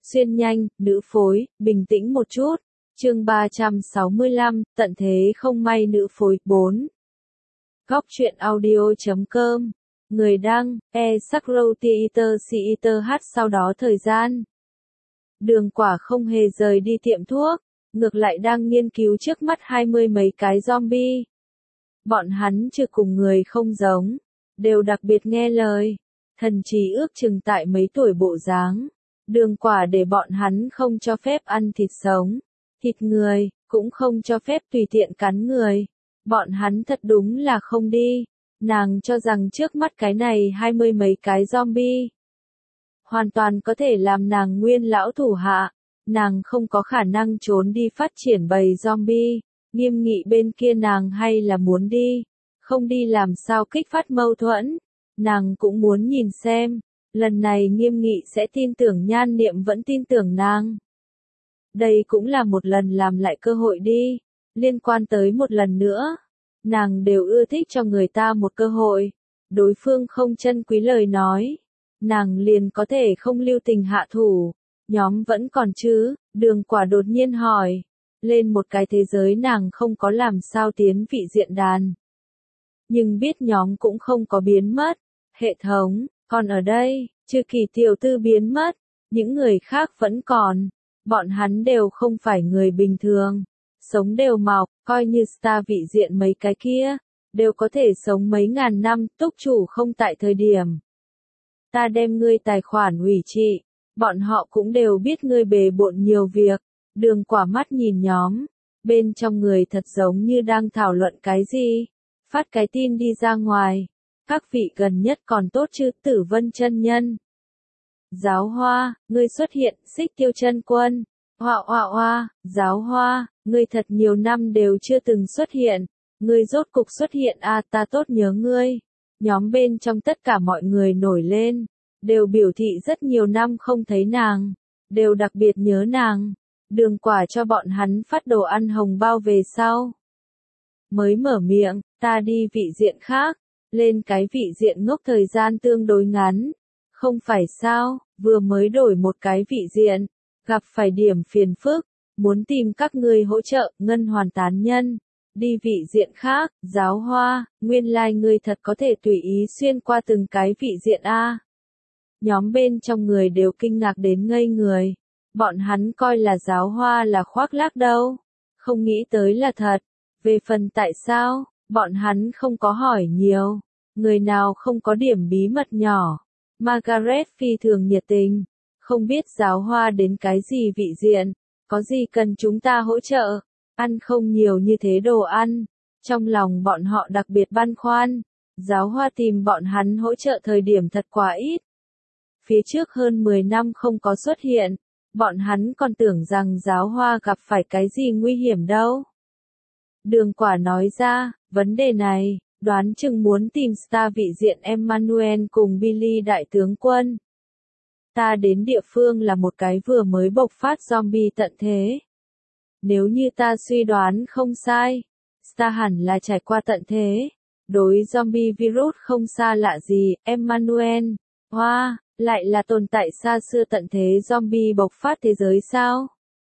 Xuyên nhanh, nữ phối, bình tĩnh một chút. Chương 365, tận thế không may nữ phối, 4. Góc truyện audio.com. Người đăng, E-Sakrow-Theater sau đó thời gian. Đường Quả không hề rời đi tiệm thuốc, ngược lại đang nghiên cứu trước mắt 20 mấy cái zombie. Bọn hắn chưa cùng người không giống, đều đặc biệt nghe lời, thần trí ước chừng tại mấy tuổi bộ dáng. Đường Quả để bọn hắn không cho phép ăn thịt sống, thịt người, cũng không cho phép tùy tiện cắn người. Bọn hắn thật đúng là không đi. Nàng cho rằng trước mắt cái này 20 mấy cái zombie hoàn toàn có thể làm nàng nguyên lão thủ hạ. Nàng không có khả năng trốn đi phát triển bầy zombie. Nghiêm nghị bên kia nàng hay là muốn đi, không đi làm sao kích phát mâu thuẫn. Nàng cũng muốn nhìn xem, lần này Nghiêm nghị sẽ tin tưởng Nhan Niệm vẫn tin tưởng nàng. Đây cũng là một lần làm lại cơ hội đi. Liên quan tới một lần nữa, nàng đều ưa thích cho người ta một cơ hội. Đối phương không trân quý lời nói, nàng liền có thể không lưu tình hạ thủ. Nhóm vẫn còn chứ? Đường Quả đột nhiên hỏi. Lên một cái thế giới nàng không có làm sao tiến vị diện đàn. Nhưng biết nhóm cũng không có biến mất. Hệ thống, còn ở đây, trừ Kỳ tiểu thư biến mất, những người khác vẫn còn. Bọn hắn đều không phải người bình thường. Sống đều mọc, coi như star vị diện mấy cái kia, đều có thể sống mấy ngàn năm, túc chủ không tại thời điểm. Ta đem ngươi tài khoản hủy trị, bọn họ cũng đều biết ngươi bề bộn nhiều việc. Đường Quả mắt nhìn nhóm, bên trong người thật giống như đang thảo luận cái gì. Phát cái tin đi ra ngoài. Các vị gần nhất còn tốt chứ? Tử Vân chân nhân. Giáo Hoa, ngươi xuất hiện. Xích Tiêu chân quân. Hoa, Giáo Hoa, ngươi thật nhiều năm đều chưa từng xuất hiện. Ngươi rốt cục xuất hiện à, ta tốt nhớ ngươi. Nhóm bên trong tất cả mọi người nổi lên, đều biểu thị rất nhiều năm không thấy nàng, đều đặc biệt nhớ nàng. Đường Quả cho bọn hắn phát đồ ăn hồng bao về sau. Mới mở miệng, ta đi vị diện khác, lên cái vị diện ngốc thời gian tương đối ngắn. Không phải sao, vừa mới đổi một cái vị diện, gặp phải điểm phiền phức, muốn tìm các ngươi hỗ trợ. Ngân Hoàn tán nhân, đi vị diện khác. Giáo Hoa, nguyên lai ngươi thật có thể tùy ý xuyên qua từng cái vị diện a. Nhóm bên trong người đều kinh ngạc đến ngây người. Bọn hắn coi là Giáo Hoa là khoác lác đâu, không nghĩ tới là thật. Về phần tại sao, bọn hắn không có hỏi nhiều. Người nào không có điểm bí mật nhỏ. Margaret phi thường nhiệt tình. Không biết Giáo Hoa đến cái gì vị diện, có gì cần chúng ta hỗ trợ. Ăn không nhiều như thế đồ ăn. Trong lòng bọn họ đặc biệt băn khoăn. Giáo Hoa tìm bọn hắn hỗ trợ thời điểm thật quá ít. Phía trước hơn 10 năm không có xuất hiện, bọn hắn còn tưởng rằng Giáo Hoa gặp phải cái gì nguy hiểm đâu. Đường Quả nói ra, vấn đề này, đoán chừng muốn tìm star vị diện Emmanuel cùng Billy đại tướng quân. Ta đến địa phương là một cái vừa mới bộc phát zombie tận thế. Nếu như ta suy đoán không sai, star hẳn là trải qua tận thế. Đối zombie virus không xa lạ gì. Emmanuel, Hoa, lại là tồn tại xa xưa tận thế zombie bộc phát thế giới sao?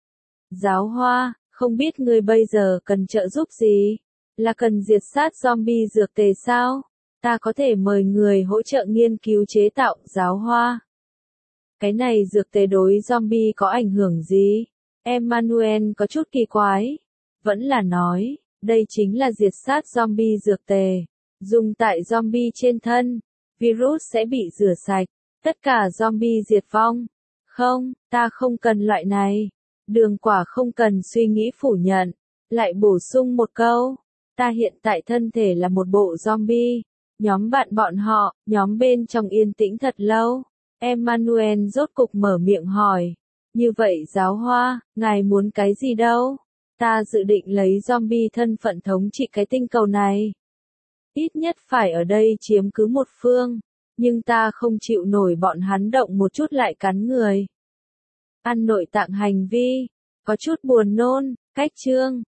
Giáo Hoa, không biết ngươi bây giờ cần trợ giúp gì? Là cần diệt sát zombie dược tề sao? Ta có thể mời người hỗ trợ nghiên cứu chế tạo. Giáo Hoa, cái này dược tề đối zombie có ảnh hưởng gì? Emmanuel có chút kỳ quái. Vẫn là nói, đây chính là diệt sát zombie dược tề. Dùng tại zombie trên thân, virus sẽ bị rửa sạch. Tất cả zombie diệt vong. Không, ta không cần loại này. Đường Quả không cần suy nghĩ phủ nhận. Lại bổ sung một câu. Ta hiện tại thân thể là một bộ zombie. Nhóm bạn bọn họ, nhóm bên trong yên tĩnh thật lâu. Emmanuel rốt cục mở miệng hỏi. Như vậy Giáo Hoa, ngài muốn cái gì đâu? Ta dự định lấy zombie thân phận thống trị cái tinh cầu này. Ít nhất phải ở đây chiếm cứ một phương. Nhưng ta không chịu nổi bọn hắn động một chút lại cắn người. Ăn nội tạng hành vi, có chút buồn nôn. Cách chương,